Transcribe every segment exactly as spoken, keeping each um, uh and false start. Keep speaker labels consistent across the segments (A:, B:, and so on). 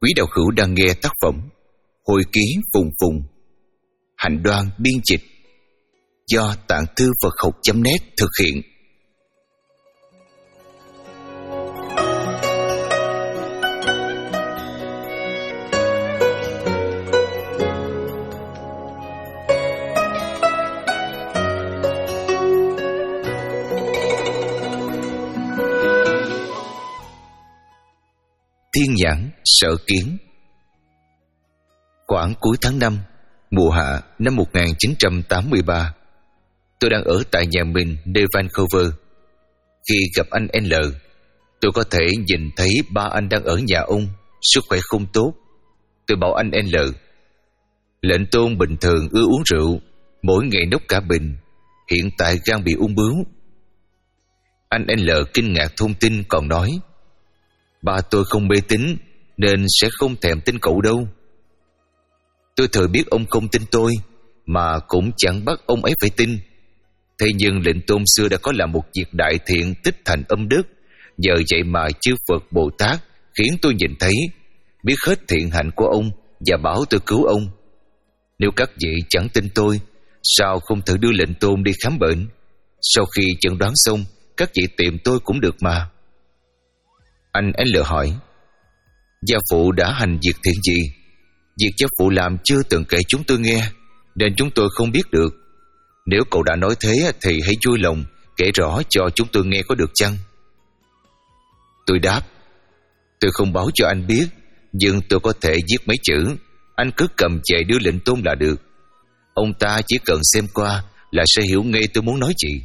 A: Quý đạo hữu đang nghe tác phẩm Hồi ký Phùng Phùng, Hạnh Đoan biên dịch, do Tạng Thư Phật Học chấm net thực hiện. Thiên nhãn sở kiến. Khoảng cuối tháng năm, mùa hạ năm một nghìn chín trăm tám mươi ba, tôi đang ở tại nhà mình nơi Vancouver. Khi gặp anh L, tôi có thể nhìn thấy ba anh đang ở nhà ông, sức khỏe không tốt. Tôi bảo anh L, lệnh Tôn bình thường ưa uống rượu, mỗi ngày nốc cả bình, hiện tại gan bị ung bướu. Anh L kinh ngạc thông tin còn nói, ba tôi không mê tín nên sẽ không thèm tin cậu đâu. Tôi thừa biết ông không tin tôi, mà cũng chẳng bắt ông ấy phải tin. Thế nhưng lệnh Tôn xưa đã có làm một việc đại thiện tích thành âm đức, nhờ vậy mà chư Phật Bồ Tát khiến tôi nhìn thấy, biết hết thiện hạnh của ông và bảo tôi cứu ông. Nếu các vị chẳng tin tôi, sao không thử đưa lệnh Tôn đi khám bệnh? Sau khi chẩn đoán xong, các vị tìm tôi cũng được mà. Anh L hỏi, gia phụ đã hành việc thiện gì? Việc gia phụ làm chưa từng kể chúng tôi nghe, nên chúng tôi không biết được. Nếu cậu đã nói thế thì hãy vui lòng kể rõ cho chúng tôi nghe có được chăng? Tôi đáp, tôi không báo cho anh biết, nhưng tôi có thể viết mấy chữ. Anh cứ cầm về đưa lệnh Tôn là được. Ông ta chỉ cần xem qua là sẽ hiểu ngay tôi muốn nói gì.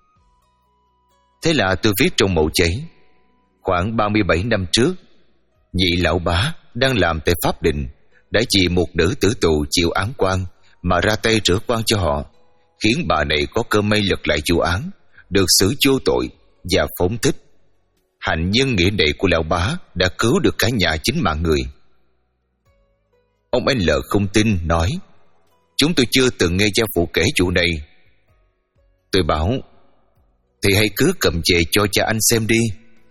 A: Thế là tôi viết trong mẩu giấy. Khoảng ba mươi bảy năm trước, nhị lão bá đang làm tại Pháp Đình đã vì một nữ tử tù chịu án quan mà ra tay rửa quan cho họ, khiến bà này có cơ may lật lại vụ án, được xử vô tội và phóng thích. Hạnh nhân nghĩa này của lão bá đã cứu được cả nhà chín mạng người. Ông L không tin, nói, chúng tôi chưa từng nghe gia phụ kể vụ này. Tôi bảo, thì hãy cứ cầm về cho cha anh xem đi.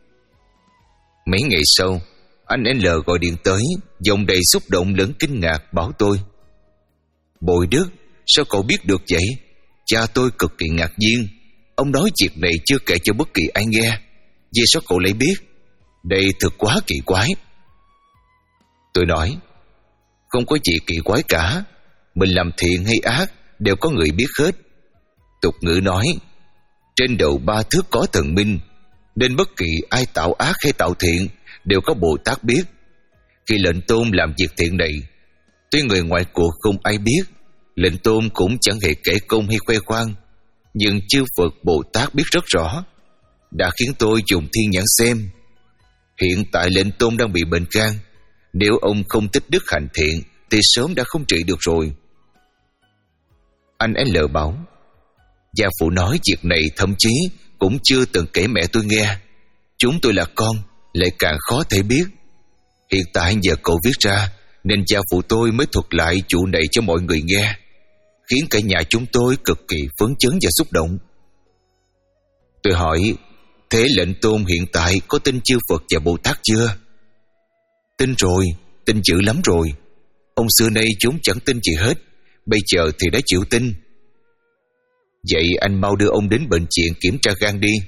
A: Mấy ngày sau, anh L gọi điện tới, giọng đầy xúc động lẫn kinh ngạc, bảo tôi, Bội Đức, sao cậu biết được vậy? Cha tôi cực kỳ ngạc nhiên. Ông nói việc này chưa kể cho bất kỳ ai nghe. Vì sao cậu lại biết? Đây thật quá kỳ quái. Tôi nói, không có gì kỳ quái cả. Mình làm thiện hay ác đều có người biết hết. Tục ngữ nói, trên đầu ba thước có thần minh, nên bất kỳ ai tạo ác hay tạo thiện đều có Bồ Tát biết. Khi lệnh Tôn làm việc thiện này, tuy người ngoài cuộc không ai biết, lệnh Tôn cũng chẳng hề kể công hay khoe khoang, nhưng chư Phật Bồ Tát biết rất rõ, đã khiến tôi dùng thiên nhãn xem. Hiện tại lệnh Tôn đang bị bệnh gan, nếu ông không tích đức hành thiện thì sớm đã không trị được rồi. Anh L bảo, gia phụ nói việc này thậm chí cũng chưa từng kể mẹ tôi nghe. Chúng tôi là con, lại càng khó thể biết. Hiện tại nhờ cậu viết ra, nên gia phụ tôi mới thuật lại vụ này cho mọi người nghe, khiến cả nhà chúng tôi cực kỳ phấn chấn và xúc động. Tôi hỏi, thế lệnh Tôn hiện tại có tin chư Phật và Bồ Tát chưa? Tin rồi, tin dữ lắm rồi. Ông xưa nay chúng chẳng tin gì hết, bây giờ thì đã chịu tin. Vậy anh mau đưa ông đến bệnh viện kiểm tra gan đi.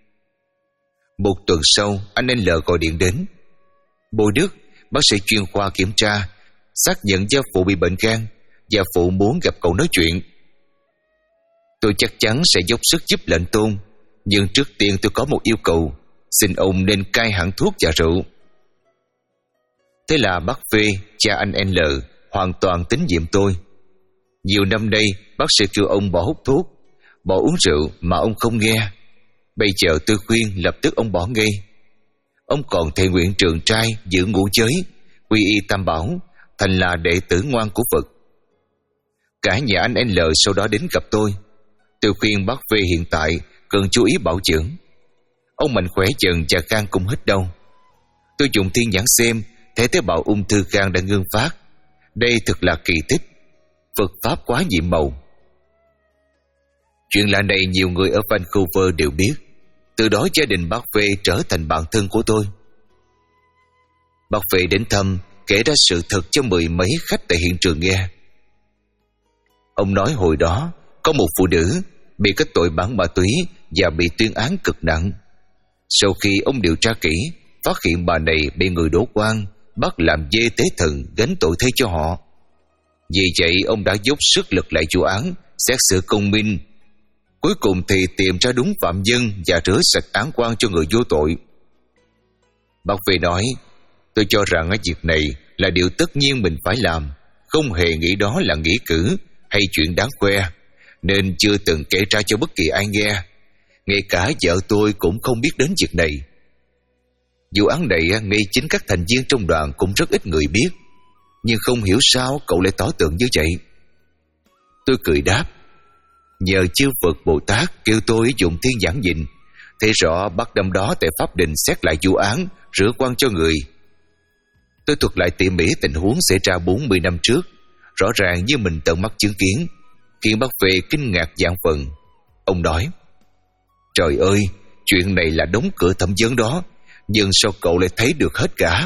A: Một tuần sau, anh L gọi điện đến. Bội Đức, bác sĩ chuyên khoa kiểm tra, xác nhận gia phụ bị bệnh gan. Gia phụ muốn gặp cậu nói chuyện. Tôi chắc chắn sẽ dốc sức giúp lệnh Tôn, nhưng trước tiên tôi có một yêu cầu, xin ông nên cai hẳn thuốc và rượu. Thế là bác Phê, cha anh L, hoàn toàn tín nhiệm tôi. Nhiều năm nay, bác sĩ kêu ông bỏ hút thuốc, bỏ uống rượu mà ông không nghe. Bây giờ tôi khuyên lập tức ông bỏ ngay. Ông còn thệ nguyện trường trai, giữ ngũ giới, quy y tam bảo, thành là đệ tử ngoan của Phật. Cả nhà anh L sau đó đến gặp tôi. Tôi khuyên bác V hiện tại cần chú ý bảo dưỡng. Ông mạnh khỏe dần và gan cũng hết đau. Tôi dùng thiên nhãn xem, thấy tế bào ung thư gan đã ngưng phát. Đây thật là kỳ tích. Phật pháp quá nhiệm màu. Chuyện lạ này nhiều người ở Vancouver đều biết. Từ đó gia đình bác V trở thành bạn thân của tôi. Bác V đến thăm, kể ra sự thật cho mười mấy khách tại hiện trường nghe. Ông nói hồi đó có một phụ nữ bị kết tội bán ma túy và bị tuyên án cực nặng. Sau khi ông điều tra kỹ, phát hiện bà này bị người đổ quan bắt làm dê tế thần gánh tội thay cho họ. Vì vậy ông đã dốc sức lật lại vụ án, xét xử công minh. Cuối cùng thì tìm ra đúng phạm nhân và rửa sạch án oan cho người vô tội. Bác Vệ nói, tôi cho rằng ở việc này là điều tất nhiên mình phải làm, không hề nghĩ đó là nghĩa cử hay chuyện đáng khoe, nên chưa từng kể ra cho bất kỳ ai nghe. Ngay cả vợ tôi cũng không biết đến việc này. Vụ án này ngay chính các thành viên trong đoàn cũng rất ít người biết, nhưng không hiểu sao cậu lại tỏ tượng như vậy. Tôi cười đáp, nhờ chư Phật Bồ Tát kêu tôi dùng thiên nhãn nhìn, thấy rõ bắt đâm đó tại pháp đình xét lại vụ án, rửa oan cho người. Tôi thuật lại tỉ mỉ tình huống xảy ra bốn mươi năm trước, rõ ràng như mình tận mắt chứng kiến, khiến bác Vệ kinh ngạc vạn phần. Ông nói, trời ơi, chuyện này là đóng cửa thẩm vấn đó, nhưng sao cậu lại thấy được hết cả?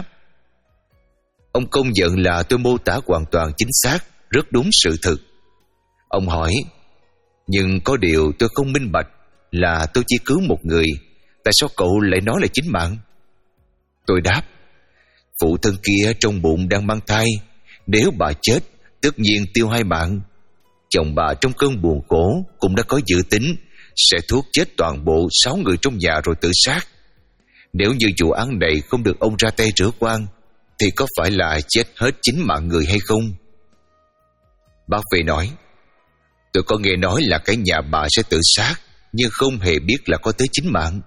A: Ông công nhận là tôi mô tả hoàn toàn chính xác, rất đúng sự thực. Ông hỏi, nhưng có điều tôi không minh bạch là tôi chỉ cứu một người, tại sao cậu lại nói là chính mạng? Tôi đáp, phụ thân kia trong bụng đang mang thai, nếu bà chết tất nhiên tiêu hai mạng. Chồng bà trong cơn buồn khổ cũng đã có dự tính sẽ thuốc chết toàn bộ sáu người trong nhà rồi tự sát. Nếu như vụ án này không được ông ra tay rửa oan, thì có phải là chết hết chính mạng người hay không? Bác Vệ nói, tôi có nghe nói là cái nhà bà sẽ tự sát, nhưng không hề biết là có tới chính mạng.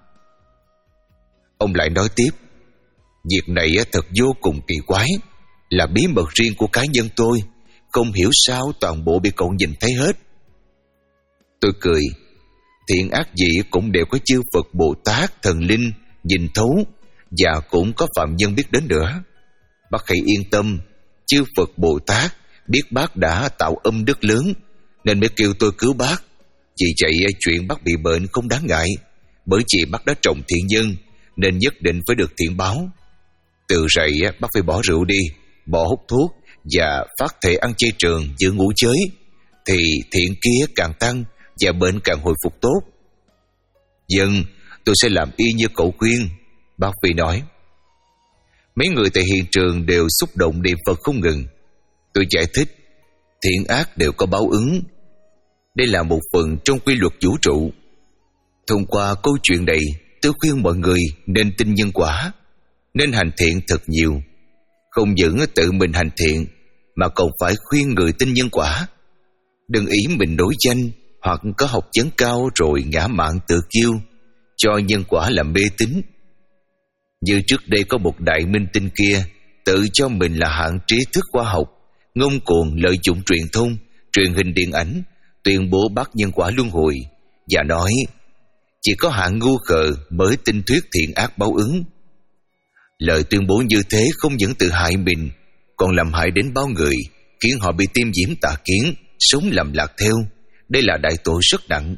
A: Ông lại nói tiếp, việc này thật vô cùng kỳ quái, là bí mật riêng của cá nhân tôi, không hiểu sao toàn bộ bị cậu nhìn thấy hết. Tôi cười, thiện ác gì cũng đều có chư Phật Bồ Tát thần linh nhìn thấu, và cũng có phạm nhân biết đến nữa. Bác hãy yên tâm, chư Phật Bồ Tát biết bác đã tạo âm đức lớn nên mới kêu tôi cứu bác. Vì vậy chuyện bác bị bệnh không đáng ngại, bởi vì bác đã trồng thiện nhân nên nhất định phải được thiện báo. Từ rày bác phải bỏ rượu đi, bỏ hút thuốc và phát thể ăn chay trường, giữ ngũ giới, thì thiện kia càng tăng và bệnh càng hồi phục tốt. Dân, tôi sẽ làm y như cậu khuyên, bác Phi nói. Mấy người tại hiện trường đều xúc động niệm Phật không ngừng. Tôi giải thích, thiện ác đều có báo ứng. Đây là một phần trong quy luật vũ trụ. Thông qua câu chuyện này, tôi khuyên mọi người nên tin nhân quả, nên hành thiện thật nhiều. Không những tự mình hành thiện, mà còn phải khuyên người tin nhân quả. Đừng ý mình nổi danh hoặc có học vấn cao rồi ngã mạn tự kiêu, cho nhân quả làm mê tín. Như trước đây có một đại minh tinh kia tự cho mình là hạng trí thức khoa học, ngông cuồng lợi dụng truyền thông, truyền hình điện ảnh, tuyên bố bắt nhân quả luân hồi và nói chỉ có hạng ngu khờ mới tin thuyết thiện ác báo ứng. Lời tuyên bố như thế không những tự hại mình, còn làm hại đến bao người, khiến họ bị tiêm nhiễm tà kiến, sống lầm lạc theo. Đây là đại tội rất nặng.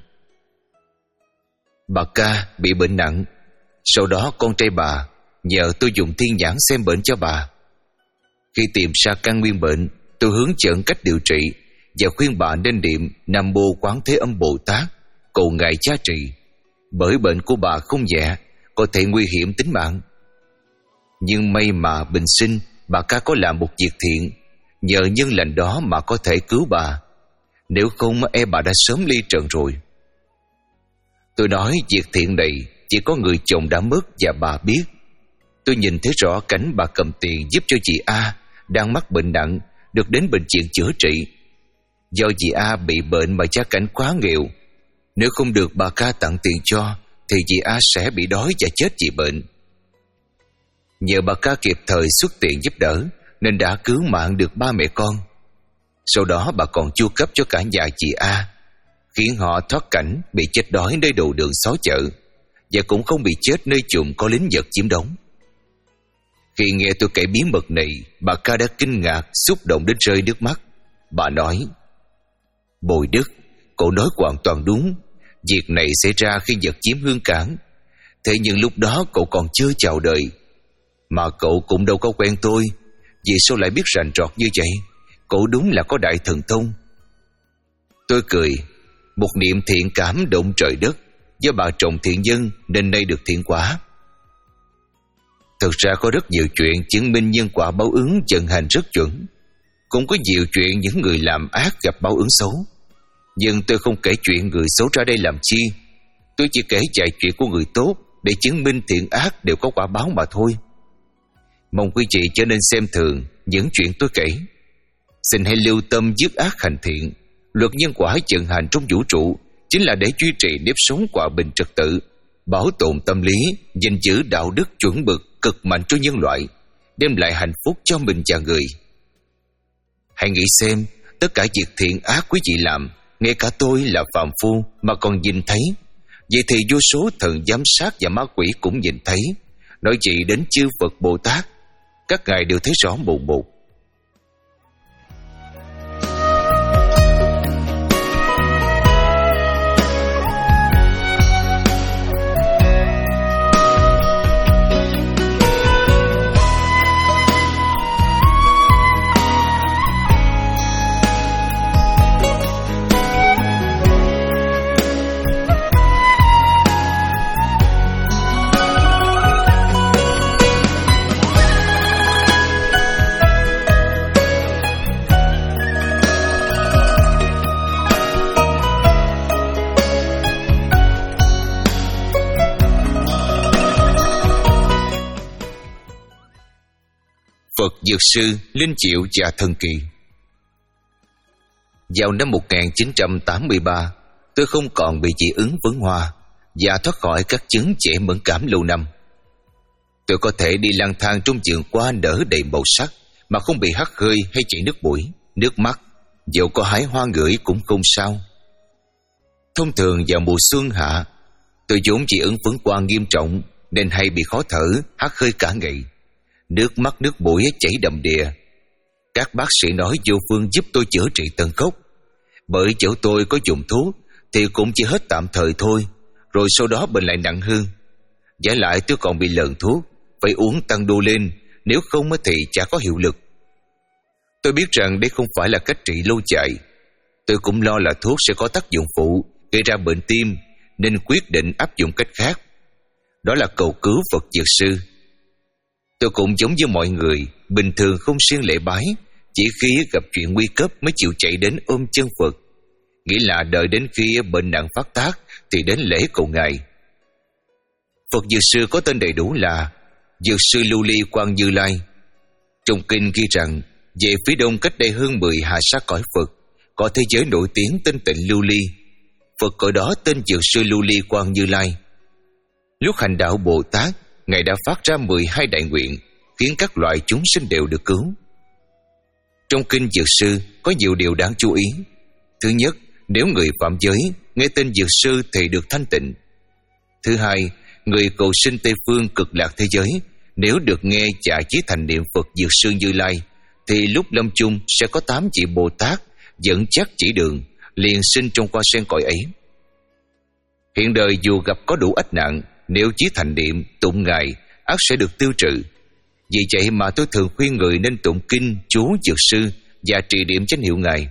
A: Bà Ca bị bệnh nặng. Sau đó con trai bà nhờ tôi dùng thiên nhãn xem bệnh cho bà. Khi tìm ra căn nguyên bệnh, tôi hướng dẫn cách điều trị và khuyên bà nên niệm Nam Mô Quán Thế Âm Bồ Tát, cầu ngài gia trị, bởi bệnh của bà không nhẹ, có thể nguy hiểm tính mạng. Nhưng may mà bình sinh bà Ca có làm một việc thiện, nhờ nhân lành đó mà có thể cứu bà. Nếu không e bà đã sớm ly trần rồi. Tôi nói việc thiện này chỉ có người chồng đã mất và bà biết. Tôi nhìn thấy rõ cảnh bà cầm tiền giúp cho chị A đang mắc bệnh nặng được đến bệnh viện chữa trị. Do chị A bị bệnh mà gia cảnh quá nghèo, nếu không được bà Ca tặng tiền cho thì chị A sẽ bị đói và chết vì bệnh. Nhờ bà Ca kịp thời xuất tiền giúp đỡ nên đã cứu mạng được ba mẹ con. Sau đó bà còn chu cấp cho cả nhà chị A, khiến họ thoát cảnh bị chết đói nơi đầu đường xó chợ, và cũng không bị chết nơi chùm có lính Nhật chiếm đóng. Khi nghe tôi kể bí mật này, bà Ca đã kinh ngạc, xúc động đến rơi nước mắt. Bà nói, Bồi Đức, cậu nói hoàn toàn đúng. Việc này xảy ra khi Nhật chiếm Hương Cảng. Thế nhưng lúc đó cậu còn chưa chào đời, mà cậu cũng đâu có quen tôi, Vì sao lại biết rành rọt như vậy? Cổ đúng là có đại thần thông. Tôi cười. Một niệm thiện cảm động trời đất. Do bà trồng thiện nhân nên nay được thiện quả. Thực ra có rất nhiều chuyện chứng minh nhân quả báo ứng vận hành rất chuẩn. Cũng có nhiều chuyện những người làm ác gặp báo ứng xấu. Nhưng tôi không kể chuyện người xấu ra đây làm chi. Tôi chỉ kể vài chuyện của người tốt để chứng minh thiện ác đều có quả báo mà thôi. Mong quý vị trở nên xem thường những chuyện tôi kể. Xin hãy lưu tâm dứt ác hành thiện. Luật nhân quả vận hành trong vũ trụ chính là để duy trì nếp sống hòa bình trật tự, bảo tồn tâm lý, gìn giữ đạo đức chuẩn mực cực mạnh cho nhân loại, đem lại hạnh phúc cho mình và người. Hãy nghĩ xem, tất cả việc thiện ác quý vị làm, ngay cả tôi là phàm phu mà còn nhìn thấy, vậy thì vô số thần giám sát và ma quỷ cũng nhìn thấy. Nói gì đến chư Phật Bồ Tát, các ngài đều thấy rõ mồn một. Phật Dược Sư, Linh Triệu và Thần Kỳ. Vào năm một nghìn chín trăm tám mươi ba, tôi không còn bị dị ứng vấn hoa và thoát khỏi các chứng dễ mẫn cảm lâu năm. Tôi có thể đi lang thang trong vườn hoa nở đầy màu sắc mà không bị hắt hơi hay chảy nước mũi, nước mắt. Dẫu có hái hoa ngửi cũng không sao. Thông thường vào mùa xuân hạ, tôi vốn dị ứng vấn hoa nghiêm trọng nên hay bị khó thở, hắt hơi cả ngày. Nước mắt nước mũi chảy đầm đìa. Các bác sĩ nói vô phương giúp tôi chữa trị tận gốc. Bởi chỗ tôi có dùng thuốc thì cũng chỉ hết tạm thời thôi, rồi sau đó bệnh lại nặng hơn. Giả lại tôi còn bị lờn thuốc, phải uống tăng đô lên, nếu không thì chả có hiệu lực. Tôi biết rằng đây không phải là cách trị lâu dài. Tôi cũng lo là thuốc sẽ có tác dụng phụ, gây ra bệnh tim, nên quyết định áp dụng cách khác. Đó là cầu cứu Phật Dược Sư. Tôi cũng giống như mọi người, bình thường không siêng lễ bái, chỉ khi gặp chuyện nguy cấp mới chịu chạy đến ôm chân Phật. Nghĩa là đợi đến khi bệnh nặng phát tác thì đến lễ cầu ngài. Phật Dược Sư có tên đầy đủ là Dược Sư Lưu Ly Quang Như Lai. Trong kinh ghi rằng, về phía đông cách đây hơn mười hà sát cõi Phật, có thế giới nổi tiếng tên tịnh Lưu Ly. Phật cõi đó tên Dược Sư Lưu Ly Quang Như Lai. Lúc hành đạo Bồ Tát, ngài đã phát ra mười hai đại nguyện, khiến các loại chúng sinh đều được cứu. Trong kinh Dược Sư có nhiều điều đáng chú ý. Thứ nhất, nếu người phạm giới nghe tên Dược Sư thì được thanh tịnh. Thứ hai, người cầu sinh Tây Phương cực lạc thế giới, nếu được nghe và chí thành niệm Phật Dược Sư Như Lai, thì lúc lâm chung sẽ có tám vị Bồ Tát dẫn chắc chỉ đường, liền sinh trong hoa sen cõi ấy. Hiện đời dù gặp có đủ ách nạn, nếu chí thành niệm tụng ngài, ắt sẽ được tiêu trừ. Vì vậy mà tôi thường khuyên người nên tụng kinh chú Dược Sư và trì niệm danh hiệu ngài.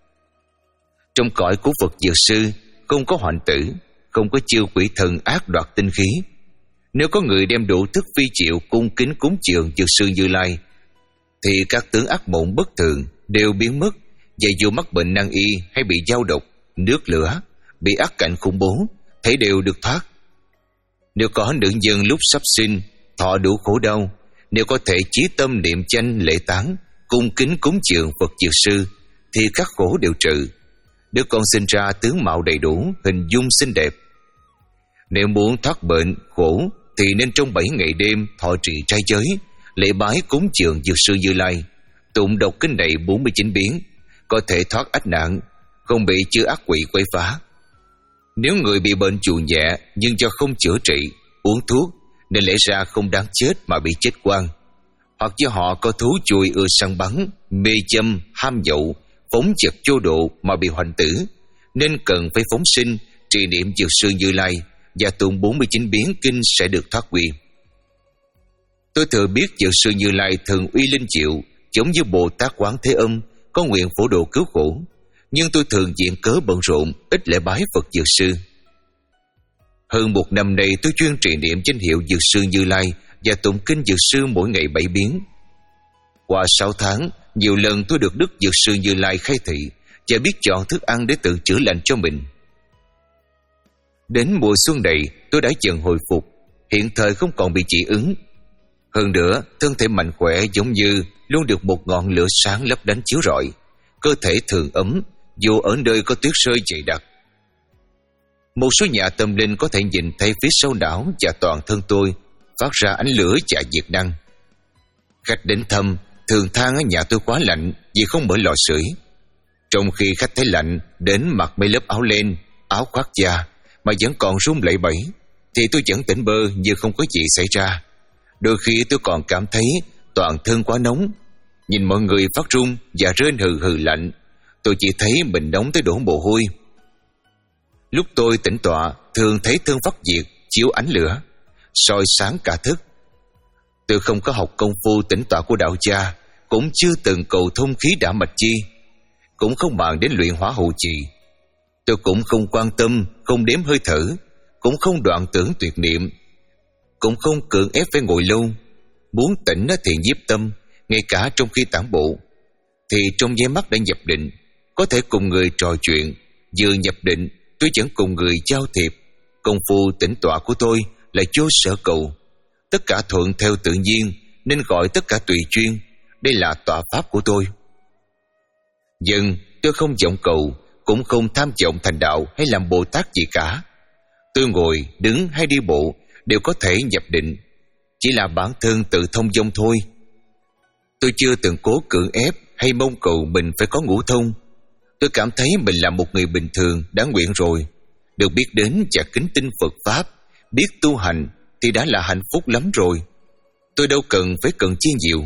A: Trong cõi của Phật Dược Sư không có hoạn tử, không có chiêu quỷ thần ác đoạt tinh khí. Nếu có người đem đủ thức phi chịu cung kính cúng dường Dược Sư Như Lai, thì các tướng ác mộng bất thường đều biến mất, và dù mắc bệnh nan y hay bị dao độc, nước lửa, bị ác cảnh khủng bố, thấy đều được thoát. Nếu có nữ nhân lúc sắp sinh thọ đủ khổ đau, nếu có thể chí tâm niệm danh lễ tán, cung kính cúng dường Phật Dược Sư, thì các khổ đều trừ. Đứa con sinh ra tướng mạo đầy đủ, hình dung xinh đẹp. Nếu muốn thoát bệnh khổ thì nên trong bảy ngày đêm thọ trì trai giới, lễ bái cúng dường Dược Sư Như Lai, tụng đọc kinh này bốn mươi chín biến, có thể thoát ách nạn, không bị chư ác quỷ quấy phá. Nếu người bị bệnh chù nhẹ nhưng do không chữa trị, uống thuốc nên lẽ ra không đáng chết mà bị chết oan, hoặc do họ có thú chui ưa săn bắn, mê châm, ham nhậu, phóng dật vô độ mà bị hoành tử, nên cần phải phóng sinh, trì niệm Dược Sư Như Lai và tụng bốn mươi chín biến kinh sẽ được thoát quy. Tôi thừa biết Dược Sư Như Lai thường uy linh diệu, giống như Bồ Tát Quán Thế Âm có nguyện phổ độ cứu khổ, nhưng tôi thường diện cớ bận rộn, ít lễ bái Phật Dược Sư. Hơn một năm nay tôi chuyên trì niệm danh hiệu Dược Sư Như Lai và tụng kinh Dược Sư mỗi ngày bảy biến. Qua sáu tháng, nhiều lần tôi được Đức Dược Sư Như Lai khai thị và biết chọn thức ăn để tự chữa lành cho mình. Đến mùa xuân này, tôi đã dần hồi phục, hiện thời không còn bị dị ứng. Hơn nữa, thân thể mạnh khỏe giống như luôn được một ngọn lửa sáng lấp lánh chiếu rọi, cơ thể thường ấm dù ở nơi có tuyết rơi dày đặc. Một số nhà tâm linh có thể nhìn thấy phía sau não và toàn thân tôi phát ra ánh lửa và nhiệt năng. Khách đến thăm thường than ở nhà tôi quá lạnh vì không mở lò sưởi. Trong khi khách thấy lạnh đến mặc mấy lớp áo len, áo khoác da mà vẫn còn run lẩy bẩy, thì tôi vẫn tỉnh bơ như không có gì xảy ra. Đôi khi tôi còn cảm thấy toàn thân quá nóng, nhìn mọi người phát run và rên hừ hừ lạnh, tôi chỉ thấy mình nóng tới đổ mồ hôi. Lúc tôi tĩnh tọa, thường thấy thân phát diệt chiếu ánh lửa, soi sáng cả thức. Tôi không có học công phu tĩnh tọa của đạo gia, cũng chưa từng cầu thông khí đả mạch chi, cũng không bàn đến luyện hỏa hậu trì. Tôi cũng không quan tâm, không đếm hơi thở, cũng không đoạn tưởng tuyệt niệm, cũng không cưỡng ép phải ngồi lâu. Muốn tỉnh thì nhiếp tâm, ngay cả trong khi tản bộ, thì trong nháy mắt đã nhập định, có thể cùng người trò chuyện. Vừa nhập định, tôi vẫn cùng người giao thiệp. Công phu tĩnh tọa của tôi là vô sở cầu, tất cả thuận theo tự nhiên, nên gọi tất cả tùy chuyên. Đây là tọa pháp của tôi. Dần tôi không vọng cầu, cũng không tham vọng thành đạo hay làm Bồ Tát gì cả. Tôi ngồi, đứng hay đi bộ đều có thể nhập định, chỉ là bản thân tự thông dong thôi. Tôi chưa từng cố cưỡng ép hay mong cầu mình phải có ngũ thông. Tôi cảm thấy mình là một người bình thường đã nguyện rồi. Được biết đến và kính tin Phật Pháp, biết tu hành thì đã là hạnh phúc lắm rồi. Tôi đâu cần phải cần chi nhiều.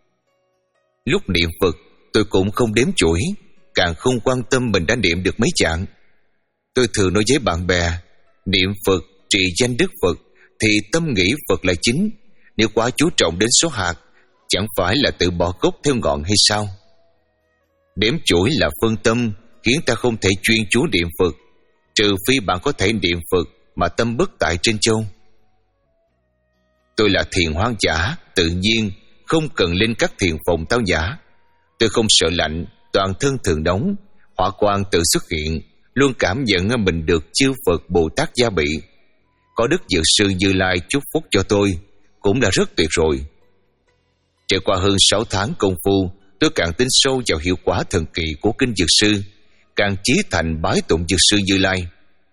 A: Lúc niệm Phật, tôi cũng không đếm chuỗi, càng không quan tâm mình đã niệm được mấy chạng. Tôi thường nói với bạn bè, niệm Phật, trì danh Đức Phật thì tâm nghĩ Phật là chính. Nếu quá chú trọng đến số hạt, chẳng phải là tự bỏ gốc theo ngọn hay sao? Đếm chuỗi là phân tâm, khiến ta không thể chuyên chú niệm Phật, trừ phi bạn có thể niệm Phật mà tâm bất tại trên châu. Tôi là thiền hoang dã, tự nhiên, không cần lên các thiền phòng tao nhã. Tôi không sợ lạnh, toàn thân thường nóng, hỏa quang tự xuất hiện, luôn cảm nhận mình được chư Phật Bồ Tát gia bị. Có Đức Dược Sư Như Lai chúc phúc cho tôi, cũng là rất tuyệt rồi. Trải qua hơn sáu tháng công phu, tôi càng tin sâu vào hiệu quả thần kỳ của kinh Dược Sư, càng chí thành bái tụng Dược Sư Như Lai.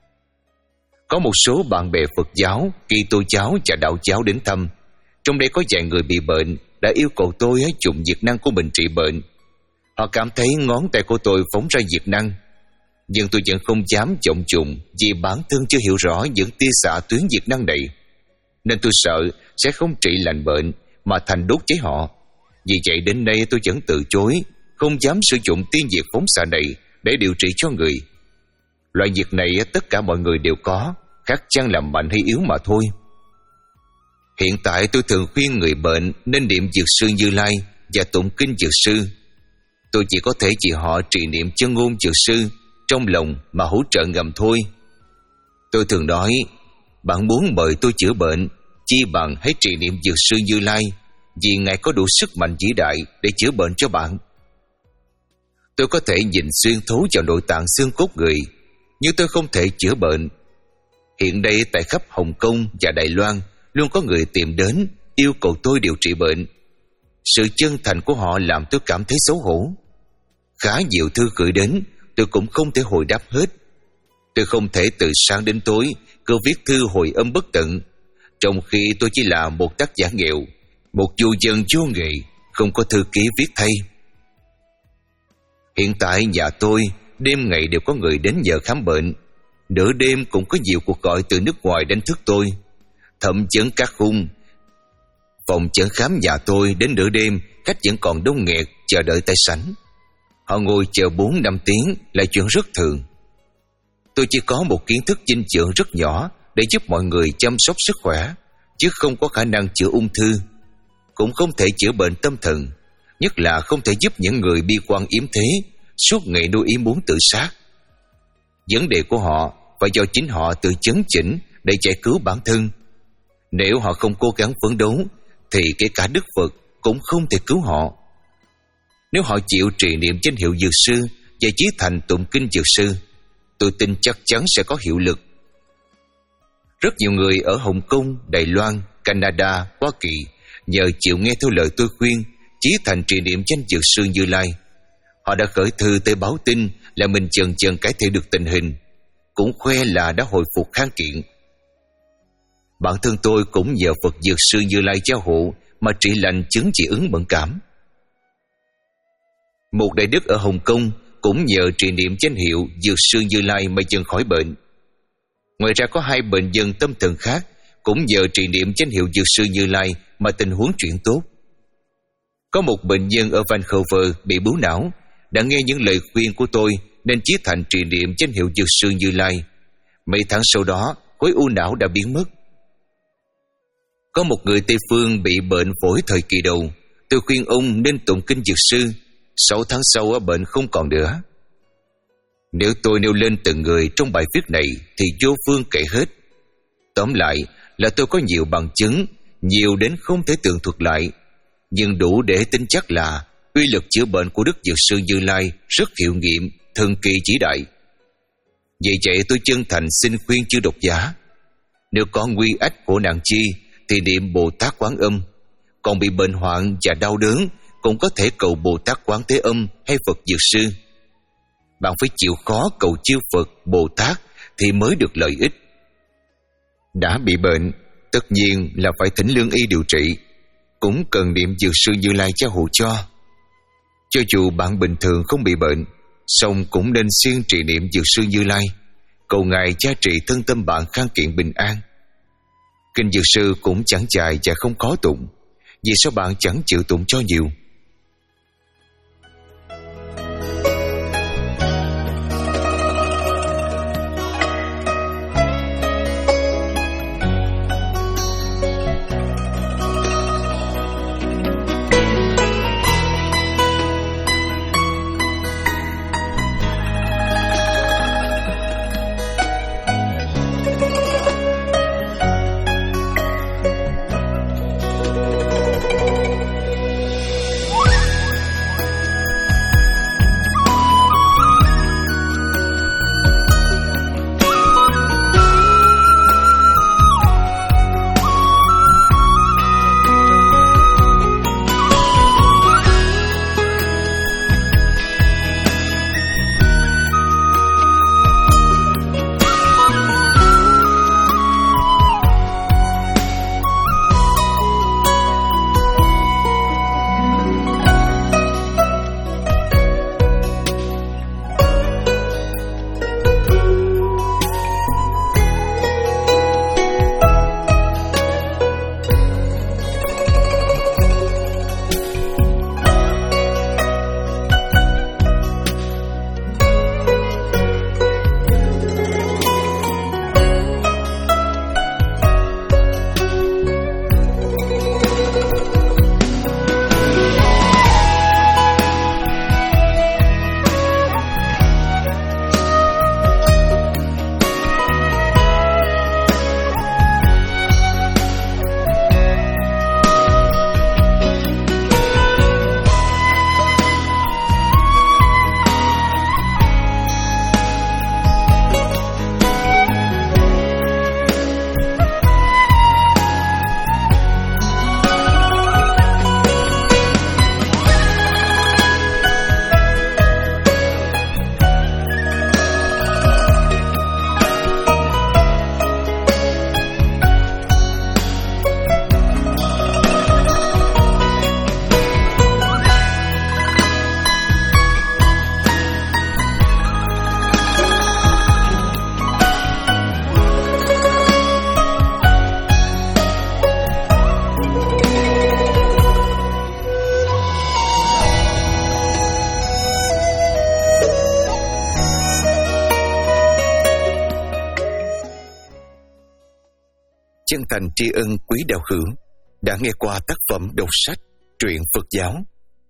A: Có một số bạn bè Phật giáo, Kitô giáo và đạo giáo đến thăm. Trong đây có vài người bị bệnh, đã yêu cầu tôi dùng diệt năng của mình trị bệnh. Họ cảm thấy ngón tay của tôi phóng ra diệt năng, nhưng tôi vẫn không dám trọng dụng vì bản thân chưa hiểu rõ những tia xạ tuyến diệt năng này, nên tôi sợ sẽ không trị lành bệnh mà thành đốt cháy họ. Vì vậy đến nay tôi vẫn từ chối, không dám sử dụng tiên diệt phóng xạ này để điều trị cho người. Loại diệt này tất cả mọi người đều có, khác chăng là mạnh hay yếu mà thôi. Hiện tại tôi thường khuyên người bệnh nên niệm Dược Sư Như Lai và tụng kinh Dược Sư. Tôi chỉ có thể chỉ họ trì niệm chân ngôn Dược Sư trong lòng mà hỗ trợ ngầm thôi. Tôi thường nói, bạn muốn mời tôi chữa bệnh, chi bằng hãy trì niệm Dược Sư Như Lai, vì Ngài có đủ sức mạnh vĩ đại để chữa bệnh cho bạn. Tôi có thể nhìn xuyên thấu vào nội tạng xương cốt người, nhưng tôi không thể chữa bệnh. Hiện đây tại khắp Hồng Kông và Đài Loan luôn có người tìm đến yêu cầu tôi điều trị bệnh. Sự chân thành của họ làm tôi cảm thấy xấu hổ. Khá nhiều thư gửi đến, tôi cũng không thể hồi đáp hết. Tôi không thể từ sáng đến tối cứ viết thư hồi âm bất tận, trong khi tôi chỉ là một tác giả nghèo, một du dân vô nghề, không có thư ký viết thay. Hiện tại nhà tôi đêm ngày đều có người đến nhờ khám bệnh. Nửa đêm cũng có nhiều cuộc gọi từ nước ngoài đánh thức tôi. Thậm chấn các khung phòng chẩn khám nhà tôi đến nửa đêm, khách vẫn còn đông nghẹt chờ đợi tại sảnh. Họ ngồi chờ bốn năm tiếng là chuyện rất thường. Tôi chỉ có một kiến thức dinh dưỡng rất nhỏ để giúp mọi người chăm sóc sức khỏe, chứ không có khả năng chữa ung thư, cũng không thể chữa bệnh tâm thần. nhất là không thể giúp những người bi quan yếm thế suốt ngày nuôi ý muốn tự sát. Vấn đề của họ phải do chính họ tự chấn chỉnh để giải cứu bản thân. Nếu họ không cố gắng phấn đấu thì kể cả Đức Phật cũng không thể cứu họ. Nếu họ chịu trì niệm danh hiệu dược sư và chí thành tụng kinh dược sư, tôi tin chắc chắn sẽ có hiệu lực. Rất nhiều người ở Hồng Kông, Đài Loan, Canada, Hoa Kỳ nhờ chịu nghe theo lời tôi khuyên, chí thành trì niệm danh dược sư Như Lai. Họ đã khởi thư tới báo tin là mình dần dần cải thiện được tình hình, cũng khoe là đã hồi phục khang kiện. Bản thân tôi cũng nhờ Phật dược sư Như Lai gia hộ mà trị lành chứng dị ứng mẫn cảm. Một đại đức ở Hồng Kông cũng nhờ trì niệm danh hiệu dược sư Như Lai mà dần khỏi bệnh. Ngoài ra có hai bệnh nhân tâm thần khác cũng nhờ trì niệm danh hiệu dược sư Như Lai mà tình huống chuyển tốt. Có một bệnh nhân ở Vancouver bị bướu não, đã nghe những lời khuyên của tôi nên chí thành trì niệm danh hiệu dược sư Như Lai. Mấy tháng sau đó, khối u não đã biến mất. Có một người Tây phương bị bệnh phổi thời kỳ đầu, tôi khuyên ông nên tụng kinh dược sư. Sáu tháng sau bệnh không còn nữa. Nếu tôi nêu lên từng người trong bài viết này thì vô phương kể hết. Tóm lại là tôi có nhiều bằng chứng, nhiều đến không thể tường thuật lại, nhưng đủ để tin chắc là uy lực chữa bệnh của Đức Dược sư Như Lai rất hiệu nghiệm, thần kỳ chỉ đại. Vì vậy tôi chân thành xin khuyên chư độc giả, nếu có nguy ách của nạn chi thì niệm Bồ Tát Quán Âm, còn bị bệnh hoạn và đau đớn cũng có thể cầu Bồ Tát Quán Thế Âm hay Phật Dược sư. Bạn phải chịu khó cầu chư Phật, Bồ Tát thì mới được lợi ích. Đã bị bệnh, tất nhiên là phải thỉnh lương y điều trị, cũng cần niệm dược sư Như Lai gia hộ cho. Cho dù bạn bình thường không bị bệnh, song cũng nên siêng trì niệm dược sư Như Lai, cầu Ngài gia trị thân tâm bạn khang kiện bình an. Kinh dược sư cũng chẳng dài và không khó tụng, vì sao bạn chẳng chịu tụng cho nhiều? Chân thành tri ân quý đạo hữu đã nghe qua tác phẩm đọc sách truyện Phật giáo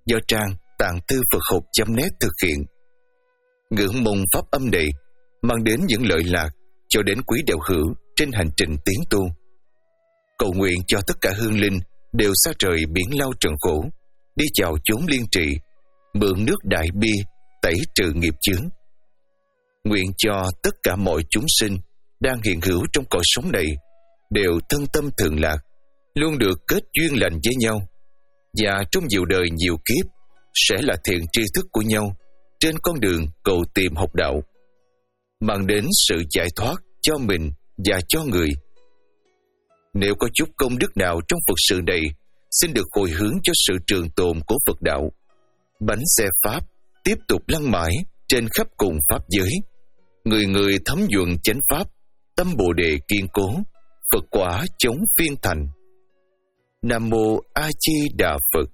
A: do trang tạng thư Phật học chấm net thực hiện. Ngưỡng mong pháp âm này mang đến những lợi lạc cho đến quý đạo hữu trên hành trình tiến tu. Cầu nguyện cho tất cả hương linh đều xa trời biển lao trần khổ, đi vào chốn liên trị, mượn nước đại bi tẩy trừ nghiệp chướng. Nguyện cho tất cả mọi chúng sinh đang hiện hữu trong cõi sống này đều thân tâm thường lạc, luôn được kết duyên lành với nhau, và trong nhiều đời nhiều kiếp sẽ là thiện tri thức của nhau trên con đường cầu tìm học đạo, mang đến sự giải thoát cho mình và cho người. Nếu có chút công đức nào trong Phật sự này, xin được hồi hướng cho sự trường tồn của Phật đạo. Bánh xe Pháp tiếp tục lăn mãi trên khắp cùng Pháp giới. Người người thấm nhuần chánh Pháp, tâm Bồ Đề kiên cố, Phật quả chống phiên thành. Nam Mô A Di Đà Phật.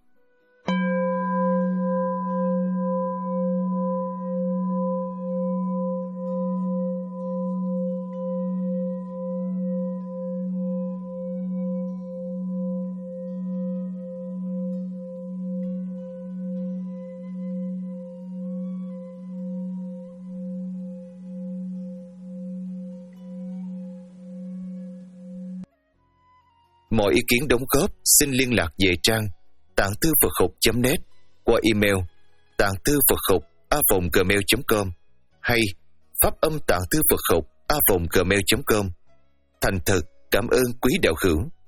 A: Mọi ý kiến đóng góp xin liên lạc về trang tạng thư Phật học chấm net qua email tạng thư Phật học a vòng gmail chấm com hay pháp âm tạng thư Phật học a vòng gmail chấm com. Thành thật cảm ơn quý đạo hữu.